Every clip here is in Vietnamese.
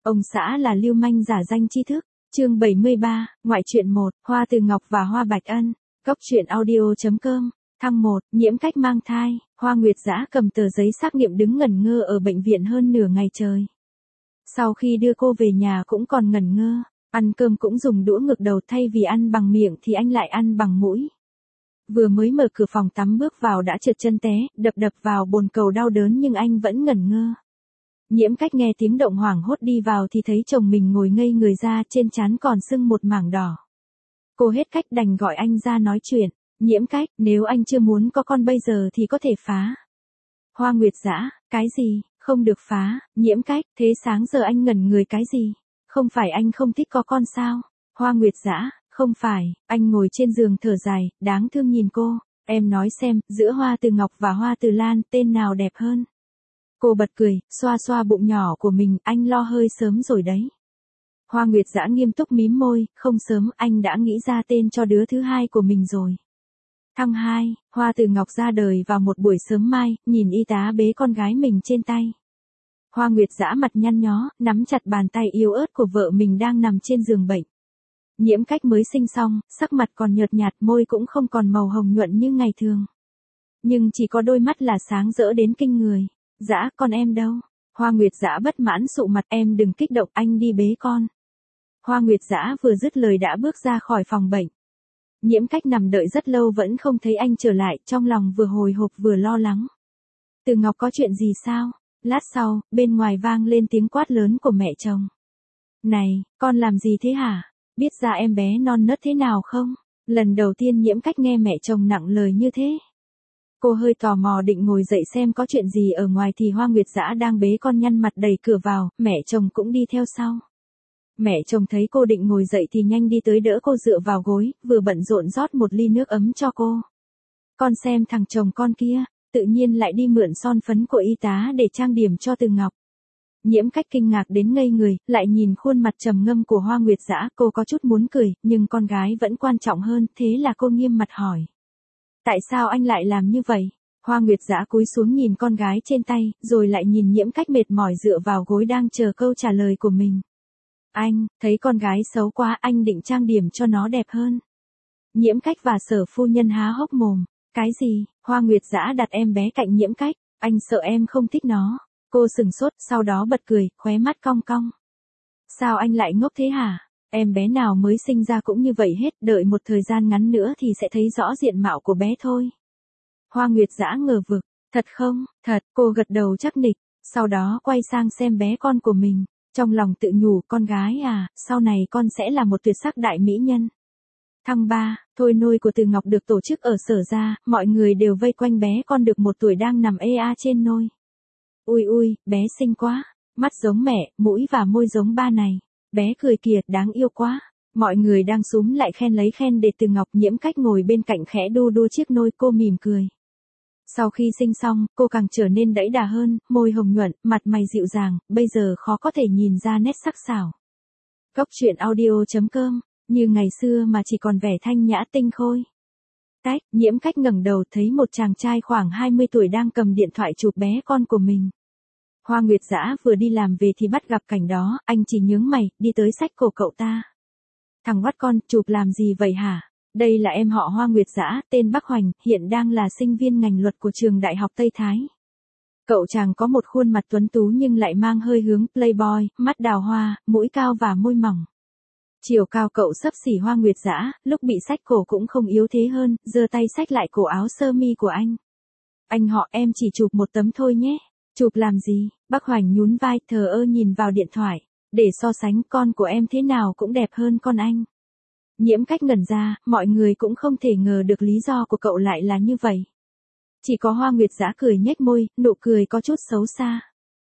Ông xã là lưu manh giả danh tri thức. Chương 73, ngoại truyện 1, Hoa Từ Ngọc và Hoa Bạch Ân. Cốc truyện audio.com. Thăng 1, Nhiễm Cách mang thai. Hoa Nguyệt Dã cầm tờ giấy xác nghiệm đứng ngẩn ngơ ở bệnh viện hơn nửa ngày trời. Sau khi đưa cô về nhà cũng còn ngẩn ngơ, ăn cơm cũng dùng đũa ngược đầu, thay vì ăn bằng miệng thì anh lại ăn bằng mũi. Vừa mới mở cửa phòng tắm bước vào đã trượt chân té, đập vào bồn cầu đau đớn nhưng anh vẫn ngẩn ngơ. Nhiễm Cách nghe tiếng động hoảng hốt đi vào thì thấy chồng mình ngồi ngây người ra, trên trán còn sưng một mảng đỏ. Cô hết cách đành gọi anh ra nói chuyện. Nhiễm Cách, nếu anh chưa muốn có con bây giờ thì có thể phá. Hoa Nguyệt Dã, cái gì, không được phá. Nhiễm Cách, thế sáng giờ anh ngẩn người cái gì? Không phải anh không thích có con sao? Hoa Nguyệt Dã, không phải. Anh ngồi trên giường thở dài, đáng thương nhìn cô. Em nói xem, giữa Hoa Từ Ngọc và Hoa Từ Lan, tên nào đẹp hơn? Cô bật cười, xoa xoa bụng nhỏ của mình, anh lo hơi sớm rồi đấy. Hoa Nguyệt Dã nghiêm túc mím môi, không sớm, anh đã nghĩ ra tên cho đứa thứ hai của mình rồi. Thăng 2, Hoa Từ Ngọc ra đời vào một buổi sớm mai, nhìn y tá bế con gái mình trên tay. Hoa Nguyệt Dã mặt nhăn nhó, nắm chặt bàn tay yếu ớt của vợ mình đang nằm trên giường bệnh. Nhiễm Cách mới sinh xong, sắc mặt còn nhợt nhạt, môi cũng không còn màu hồng nhuận như ngày thường. Nhưng chỉ có đôi mắt là sáng rỡ đến kinh người. Dã, con em đâu? Hoa Nguyệt Dã bất mãn sụ mặt, em đừng kích động, anh đi bế con. Hoa Nguyệt Dã vừa dứt lời đã bước ra khỏi phòng bệnh. Nhiễm Cách nằm đợi rất lâu vẫn không thấy anh trở lại, trong lòng vừa hồi hộp vừa lo lắng. Từ Ngọc có chuyện gì sao? Lát sau, bên ngoài vang lên tiếng quát lớn của mẹ chồng. Này, con làm gì thế hả? Biết ra em bé non nớt thế nào không? Lần đầu tiên Nhiễm Cách nghe mẹ chồng nặng lời như thế. Cô hơi tò mò định ngồi dậy xem có chuyện gì ở ngoài thì Hoa Nguyệt Dã đang bế con nhăn mặt đẩy cửa vào, mẹ chồng cũng đi theo sau. Mẹ chồng thấy cô định ngồi dậy thì nhanh đi tới đỡ cô dựa vào gối, vừa bận rộn rót một ly nước ấm cho cô. Con xem thằng chồng con kia, tự nhiên lại đi mượn son phấn của y tá để trang điểm cho Từ Ngọc. Nhiễm Cách kinh ngạc đến ngây người, lại nhìn khuôn mặt trầm ngâm của Hoa Nguyệt Dã, cô có chút muốn cười, nhưng con gái vẫn quan trọng hơn, thế là cô nghiêm mặt hỏi. Tại sao anh lại làm như vậy? Hoa Nguyệt Dã cúi xuống nhìn con gái trên tay, rồi lại nhìn Nhiễm Cách mệt mỏi dựa vào gối đang chờ câu trả lời của mình. Anh, thấy con gái xấu quá, anh định trang điểm cho nó đẹp hơn. Nhiễm Cách và Sở phu nhân há hốc mồm. Cái gì? Hoa Nguyệt Dã đặt em bé cạnh Nhiễm Cách, anh sợ em không thích nó. Cô sừng sốt, sau đó bật cười, khóe mắt cong cong. Sao anh lại ngốc thế hả? Em bé nào mới sinh ra cũng như vậy hết, đợi một thời gian ngắn nữa thì sẽ thấy rõ diện mạo của bé thôi. Hoa Nguyệt Dã ngờ vực, thật không? Thật, cô gật đầu chắc nịch, sau đó quay sang xem bé con của mình, trong lòng tự nhủ, con gái à, sau này con sẽ là một tuyệt sắc đại mỹ nhân. Thăng 3, thôi nôi của Từ Ngọc được tổ chức ở Sở gia, mọi người đều vây quanh bé con được 1 tuổi đang nằm ê trên nôi. Ui ui, bé xinh quá, mắt giống mẹ, mũi và môi giống ba này. Bé cười kìa, đáng yêu quá. Mọi người đang xúm lại khen lấy khen để Từ Ngọc. Nhiễm Cách ngồi bên cạnh khẽ đu đua chiếc nôi, cô mỉm cười. Sau khi sinh xong, cô càng trở nên đẫy đà hơn, môi hồng nhuận, mặt mày dịu dàng, bây giờ khó có thể nhìn ra nét sắc sảo. Cốc truyện audio.com, như ngày xưa mà chỉ còn vẻ thanh nhã tinh khôi. Tách, Nhiễm Cách ngẩng đầu thấy một chàng trai khoảng 20 tuổi đang cầm điện thoại chụp bé con của mình. Hoa Nguyệt Dã vừa đi làm về thì bắt gặp cảnh đó, anh chỉ nhướng mày, đi tới xách cổ cậu ta. Thằng bắt con, chụp làm gì vậy hả? Đây là em họ Hoa Nguyệt Dã, tên Bắc Hoành, hiện đang là sinh viên ngành luật của trường Đại học Tây Thái. Cậu chàng có một khuôn mặt tuấn tú nhưng lại mang hơi hướng playboy, mắt đào hoa, mũi cao và môi mỏng. Chiều cao cậu xấp xỉ Hoa Nguyệt Dã, lúc bị xách cổ cũng không yếu thế hơn, giơ tay xách lại cổ áo sơ mi của anh. Anh họ, em chỉ chụp một tấm thôi nhé. Chụp làm gì? Bắc Hoành nhún vai, thờ ơ nhìn vào điện thoại. Để so sánh, con của em thế nào cũng đẹp hơn con anh. Nhiễm Cách ngẩn ra, mọi người cũng không thể ngờ được lý do của cậu lại là như vậy. Chỉ có Hoa Nguyệt Dã cười nhếch môi, nụ cười có chút xấu xa.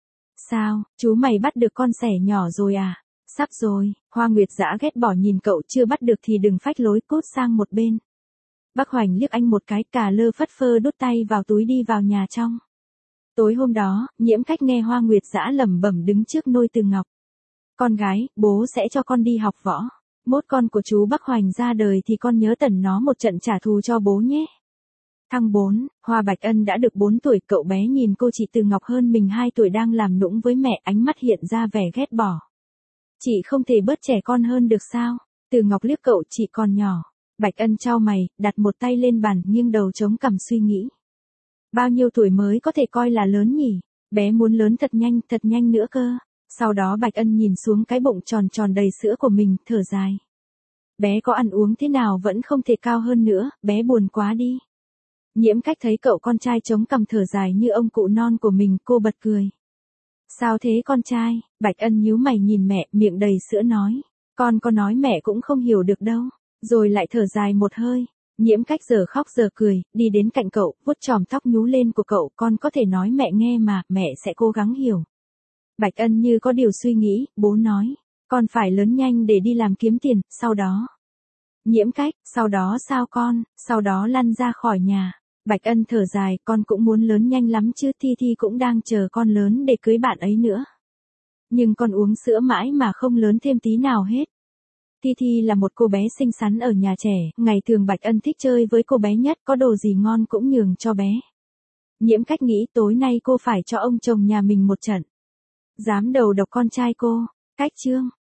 Sao, chú mày bắt được con sẻ nhỏ rồi à? Sắp rồi. Hoa Nguyệt Dã ghét bỏ nhìn cậu, chưa bắt được thì đừng phách lối, cút sang một bên. Bắc Hoành liếc anh một cái, cà lơ phất phơ đút tay vào túi đi vào nhà trong. Tối hôm đó, Nhiễm Cách nghe Hoa Nguyệt Dã lẩm bẩm đứng trước nôi Từ Ngọc. Con gái, bố sẽ cho con đi học võ. Mốt con của chú Bắc Hoành ra đời thì con nhớ tẩn nó một trận trả thù cho bố nhé. Thăng 4, Hoa Bạch Ân đã được 4 tuổi, cậu bé nhìn cô chị Từ Ngọc hơn mình 2 tuổi đang làm nũng với mẹ, ánh mắt hiện ra vẻ ghét bỏ. Chị không thể bớt trẻ con hơn được sao? Từ Ngọc liếc cậu, chị còn nhỏ. Bạch Ân chau mày, đặt một tay lên bàn, nghiêng đầu chống cằm suy nghĩ. Bao nhiêu tuổi mới có thể coi là lớn nhỉ? Bé muốn lớn thật nhanh nữa cơ. Sau đó Bạch Ân nhìn xuống cái bụng tròn tròn đầy sữa của mình, thở dài. Bé có ăn uống thế nào vẫn không thể cao hơn nữa, bé buồn quá đi. Nhiễm Cách thấy cậu con trai chống cằm thở dài như ông cụ non của mình, cô bật cười. Sao thế con trai? Bạch Ân nhíu mày nhìn mẹ, miệng đầy sữa nói. Con có nói mẹ cũng không hiểu được đâu. Rồi lại thở dài một hơi. Nhiễm Cách giờ khóc giờ cười, đi đến cạnh cậu, vuốt chòm tóc nhú lên của cậu. Con có thể nói mẹ nghe mà, mẹ sẽ cố gắng hiểu. Bạch Ân như có điều suy nghĩ, bố nói. Con phải lớn nhanh để đi làm kiếm tiền, sau đó. Nhiễm Cách, sau đó sao con? Sau đó lăn ra khỏi nhà. Bạch Ân thở dài, con cũng muốn lớn nhanh lắm chứ, Thi Thi cũng đang chờ con lớn để cưới bạn ấy nữa. Nhưng con uống sữa mãi mà không lớn thêm tí nào hết. Thi Thi là một cô bé xinh xắn ở nhà trẻ, ngày thường Bạch Ân thích chơi với cô bé nhất, có đồ gì ngon cũng nhường cho bé. Nhiễm Cách nghĩ tối nay cô phải cho ông chồng nhà mình một trận. Dám đầu độc con trai cô. Cách chương